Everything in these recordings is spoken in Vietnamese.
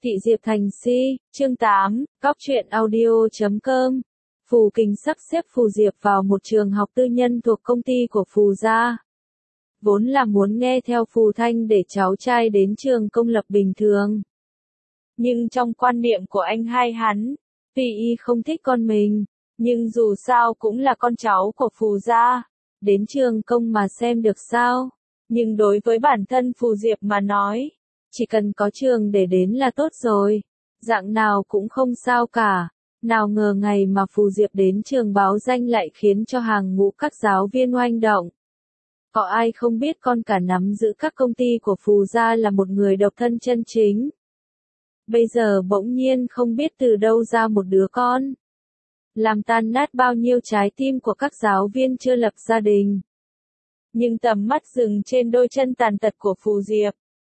Thị Diệp Thành Si, chương 8, Góc truyện audio.com. Phù Kình sắp xếp Phù Diệp vào một trường học tư nhân thuộc công ty của Phù gia. Vốn là muốn nghe theo Phù Thanh để cháu trai đến trường công lập bình thường. Nhưng trong quan niệm của anh hai hắn, tuy y không thích con mình, nhưng dù sao cũng là con cháu của Phù gia, đến trường công mà xem được sao. Nhưng đối với bản thân Phù Diệp mà nói, chỉ cần có trường để đến là tốt rồi, dạng nào cũng không sao cả. Nào ngờ ngày mà Phù Diệp đến trường báo danh lại khiến cho hàng ngũ các giáo viên oanh động. Có ai không biết con cả nắm giữ các công ty của Phù gia là một người độc thân chân chính. Bây giờ bỗng nhiên không biết từ đâu ra một đứa con, làm tan nát bao nhiêu trái tim của các giáo viên chưa lập gia đình. Nhưng tầm mắt dừng trên đôi chân tàn tật của Phù Diệp.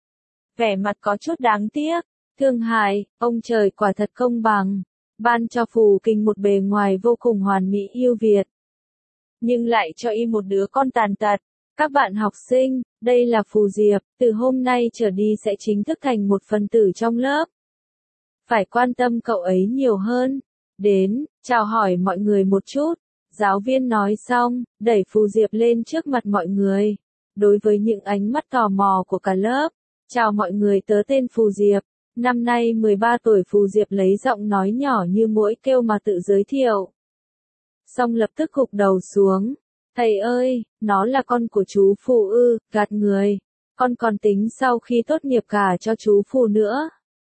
Vẻ mặt có chút đáng tiếc, thương hại, ông trời quả thật công bằng, ban cho Phù Kình một bề ngoài vô cùng hoàn mỹ yêu Việt. Nhưng lại cho y một đứa con tàn tật. Các bạn học sinh, đây là Phù Diệp, từ hôm nay trở đi sẽ chính thức thành một phần tử trong lớp. Phải quan tâm cậu ấy nhiều hơn. Đến, chào hỏi mọi người một chút. Giáo viên nói xong, đẩy Phù Diệp lên trước mặt mọi người. Đối với những ánh mắt tò mò của cả lớp. Chào mọi người, tớ tên Phù Diệp. Năm nay 13 tuổi. Phù Diệp lấy giọng nói nhỏ như muỗi kêu mà tự giới thiệu. Xong lập tức gục đầu xuống. Thầy ơi, nó là con của chú Phù ư, gạt người. Con còn tính sau khi tốt nghiệp cả cho chú Phù nữa.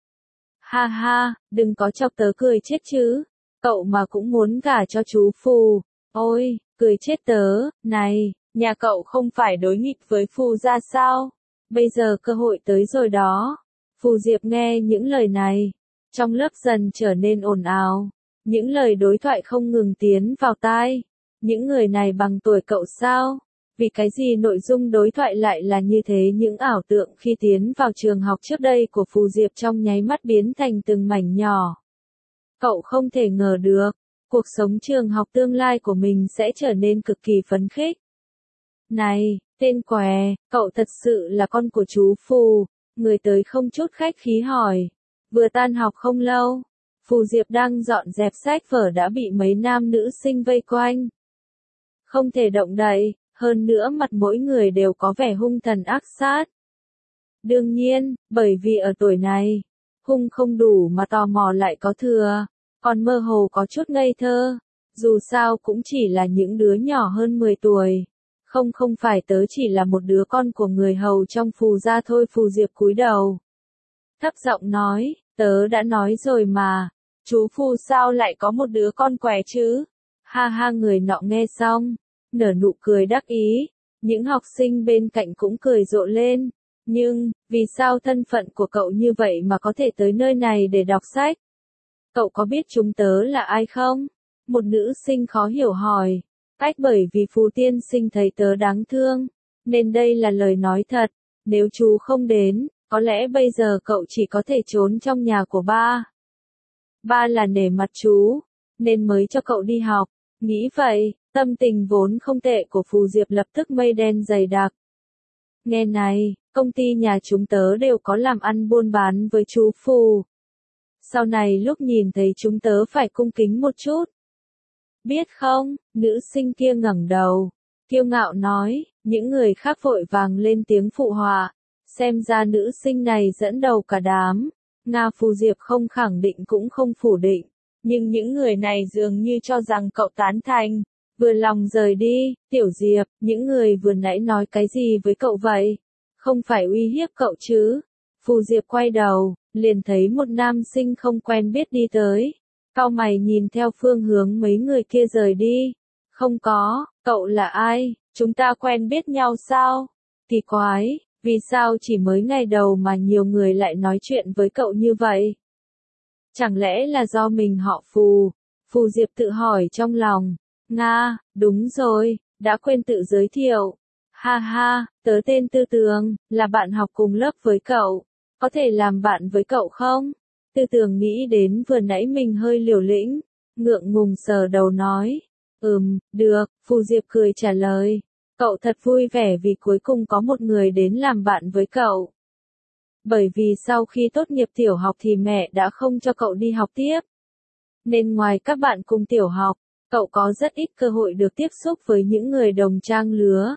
Ha ha, đừng có chọc tớ cười chết chứ. Cậu mà cũng muốn gả cho chú Phù. Ôi, cười chết tớ, này, nhà cậu không phải đối nghịch với Phù gia sao? Bây giờ cơ hội tới rồi đó. Phù Diệp nghe những lời này. Trong lớp dần trở nên ồn ào. Những lời đối thoại không ngừng tiến vào tai. Những người này bằng tuổi cậu sao? Vì cái gì nội dung đối thoại lại là như thế? Những ảo tượng khi tiến vào trường học trước đây của Phù Diệp trong nháy mắt biến thành từng mảnh nhỏ. Cậu không thể ngờ được, cuộc sống trường học tương lai của mình sẽ trở nên cực kỳ phấn khích. Này, tên què, cậu thật sự là con của chú Phù? Người tới không chút khách khí hỏi. Vừa tan học không lâu, Phù Diệp đang dọn dẹp sách vở đã bị mấy nam nữ sinh vây quanh. Không thể động đậy, hơn nữa mặt mỗi người đều có vẻ hung thần ác sát. Đương nhiên, bởi vì ở tuổi này, hung không đủ mà tò mò lại có thừa, còn mơ hồ có chút ngây thơ. Dù sao cũng chỉ là những đứa nhỏ hơn 10 tuổi. Không phải tớ chỉ là một đứa con của người hầu trong Phù gia thôi. Phù Diệp cúi đầu, thấp giọng nói, tớ đã nói rồi mà, chú Phù sao lại có một đứa con què chứ? Ha ha, người nọ nghe xong, nở nụ cười đắc ý, những học sinh bên cạnh cũng cười rộ lên. Nhưng, vì sao thân phận của cậu như vậy mà có thể tới nơi này để đọc sách? Cậu có biết chúng tớ là ai không? Một nữ sinh khó hiểu hỏi. Bởi vì Phù tiên sinh thấy tớ đáng thương, nên đây là lời nói thật. Nếu chú không đến, có lẽ bây giờ cậu chỉ có thể trốn trong nhà của ba. Ba là nể mặt chú, nên mới cho cậu đi học. Nghĩ vậy, tâm tình vốn không tệ của Phù Diệp lập tức mây đen dày đặc. Nghe này, công ty nhà chúng tớ đều có làm ăn buôn bán với chú Phù. Sau này lúc nhìn thấy chúng tớ phải cung kính một chút. Biết không, nữ sinh kia ngẩng đầu, kiêu ngạo nói, những người khác vội vàng lên tiếng phụ họa. Xem ra nữ sinh này dẫn đầu cả đám. Nga. Phù Diệp không khẳng định cũng không phủ định. Nhưng những người này dường như cho rằng cậu tán thành, vừa lòng rời đi. Tiểu Diệp, những người vừa nãy nói cái gì với cậu vậy? Không phải uy hiếp cậu chứ? Phù Diệp quay đầu, liền thấy một nam sinh không quen biết đi tới. Cau mày nhìn theo phương hướng mấy người kia rời đi. Không có, cậu là ai? Chúng ta quen biết nhau sao? Kỳ quái, vì sao chỉ mới ngày đầu mà nhiều người lại nói chuyện với cậu như vậy? Chẳng lẽ là do mình họ Phù? Phù Diệp tự hỏi trong lòng. Nga, đúng rồi, đã quên tự giới thiệu. Ha ha, tớ tên Tư Tường, là bạn học cùng lớp với cậu. Có thể làm bạn với cậu không? Tư Tường nghĩ đến vừa nãy mình hơi liều lĩnh, ngượng ngùng sờ đầu nói. Được, Phù Diệp cười trả lời. Cậu thật vui vẻ vì cuối cùng có một người đến làm bạn với cậu. Bởi vì sau khi tốt nghiệp tiểu học thì mẹ đã không cho cậu đi học tiếp. Nên ngoài các bạn cùng tiểu học, cậu có rất ít cơ hội được tiếp xúc với những người đồng trang lứa.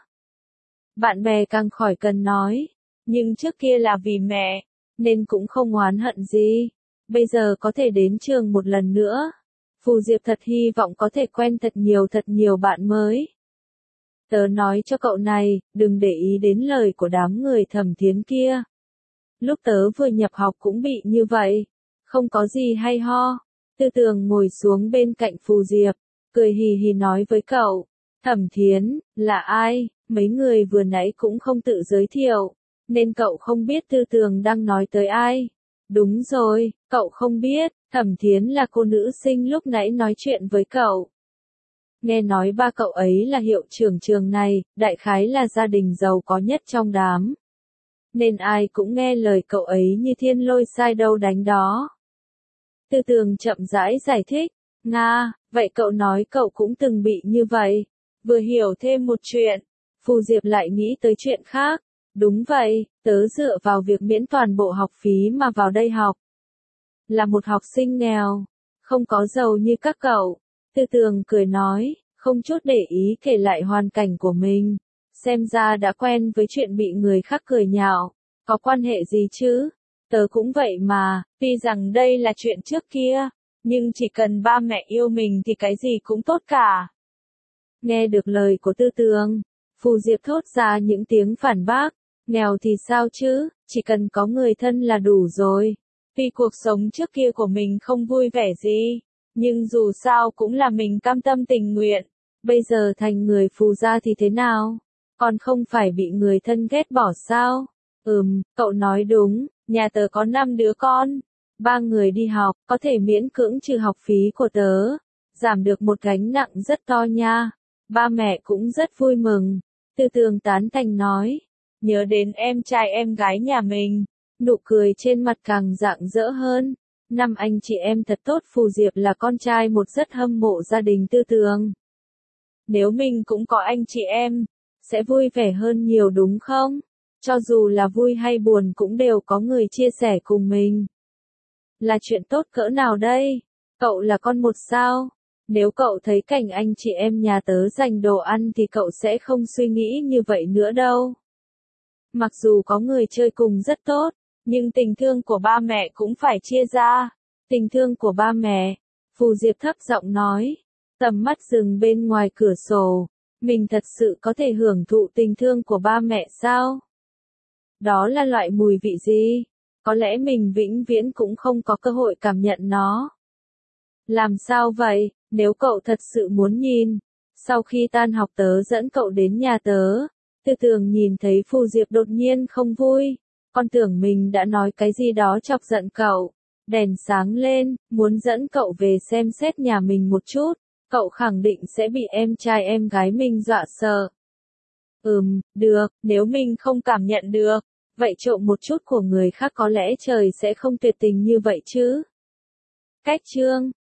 Bạn bè càng khỏi cần nói, nhưng trước kia là vì mẹ, nên cũng không oán hận gì. Bây giờ có thể đến trường một lần nữa. Phù Diệp thật hy vọng có thể quen thật nhiều bạn mới. Tớ nói cho cậu này, đừng để ý đến lời của đám người Thẩm Thiến kia. Lúc tớ vừa nhập học cũng bị như vậy, không có gì hay ho. Tư Tường ngồi xuống bên cạnh Phù Diệp, cười hì hì nói với cậu, Thẩm Thiến, là ai? Mấy người vừa nãy cũng không tự giới thiệu, nên cậu không biết Tư Tường đang nói tới ai. Đúng rồi, cậu không biết, Thẩm Thiến là cô nữ sinh lúc nãy nói chuyện với cậu. Nghe nói ba cậu ấy là hiệu trưởng trường này, đại khái là gia đình giàu có nhất trong đám. Nên ai cũng nghe lời cậu ấy như thiên lôi sai đâu đánh đó. Tư Tường chậm rãi giải thích, Nga, vậy cậu nói cậu cũng từng bị như vậy. Vừa hiểu thêm một chuyện, Phù Diệp lại nghĩ tới chuyện khác. Đúng vậy, tớ dựa vào việc miễn toàn bộ học phí mà vào đây học. Là một học sinh nghèo, không có giàu như các cậu. Tư Tường cười nói, không chút để ý kể lại hoàn cảnh của mình. Xem ra đã quen với chuyện bị người khác cười nhạo. Có quan hệ gì chứ? Tớ cũng vậy mà, tuy rằng đây là chuyện trước kia, nhưng chỉ cần ba mẹ yêu mình thì cái gì cũng tốt cả. Nghe được lời của Tư Tường, Phù Diệp thốt ra những tiếng phản bác, nghèo thì sao chứ, chỉ cần có người thân là đủ rồi. Tuy cuộc sống trước kia của mình không vui vẻ gì, nhưng dù sao cũng là mình cam tâm tình nguyện. Bây giờ thành người Phù gia thì thế nào? Còn không phải bị người thân ghét bỏ sao? Cậu nói đúng, nhà tớ có 5 đứa con. 3 người đi học, có thể miễn cưỡng trừ học phí của tớ. Giảm được một gánh nặng rất to nha. Ba mẹ cũng rất vui mừng. Tư Tường tán thành nói. Nhớ đến em trai em gái nhà mình. Nụ cười trên mặt càng rạng rỡ hơn. 5 anh chị em thật tốt. Phù Diệp là con trai một rất hâm mộ gia đình Tư Tường. Nếu mình cũng có anh chị em, sẽ vui vẻ hơn nhiều đúng không? Cho dù là vui hay buồn cũng đều có người chia sẻ cùng mình. Là chuyện tốt cỡ nào đây? Cậu là con một sao? Nếu cậu thấy cảnh anh chị em nhà tớ dành đồ ăn thì cậu sẽ không suy nghĩ như vậy nữa đâu. Mặc dù có người chơi cùng rất tốt, nhưng tình thương của ba mẹ cũng phải chia ra. Tình thương của ba mẹ, Phù Diệp thấp giọng nói. Tầm mắt dừng bên ngoài cửa sổ. Mình thật sự có thể hưởng thụ tình thương của ba mẹ sao? Đó là loại mùi vị gì? Có lẽ mình vĩnh viễn cũng không có cơ hội cảm nhận nó. Làm sao vậy, nếu cậu thật sự muốn nhìn? Sau khi tan học tớ dẫn cậu đến nhà tớ. Tư Tường nhìn thấy Phù Diệp đột nhiên không vui. Con tưởng mình đã nói cái gì đó chọc giận cậu. Đèn sáng lên, muốn dẫn cậu về xem xét nhà mình một chút. Cậu khẳng định sẽ bị em trai em gái mình dọa sợ. Được, nếu mình không cảm nhận được, vậy trộm một chút của người khác có lẽ trời sẽ không tuyệt tình như vậy chứ. Cách chương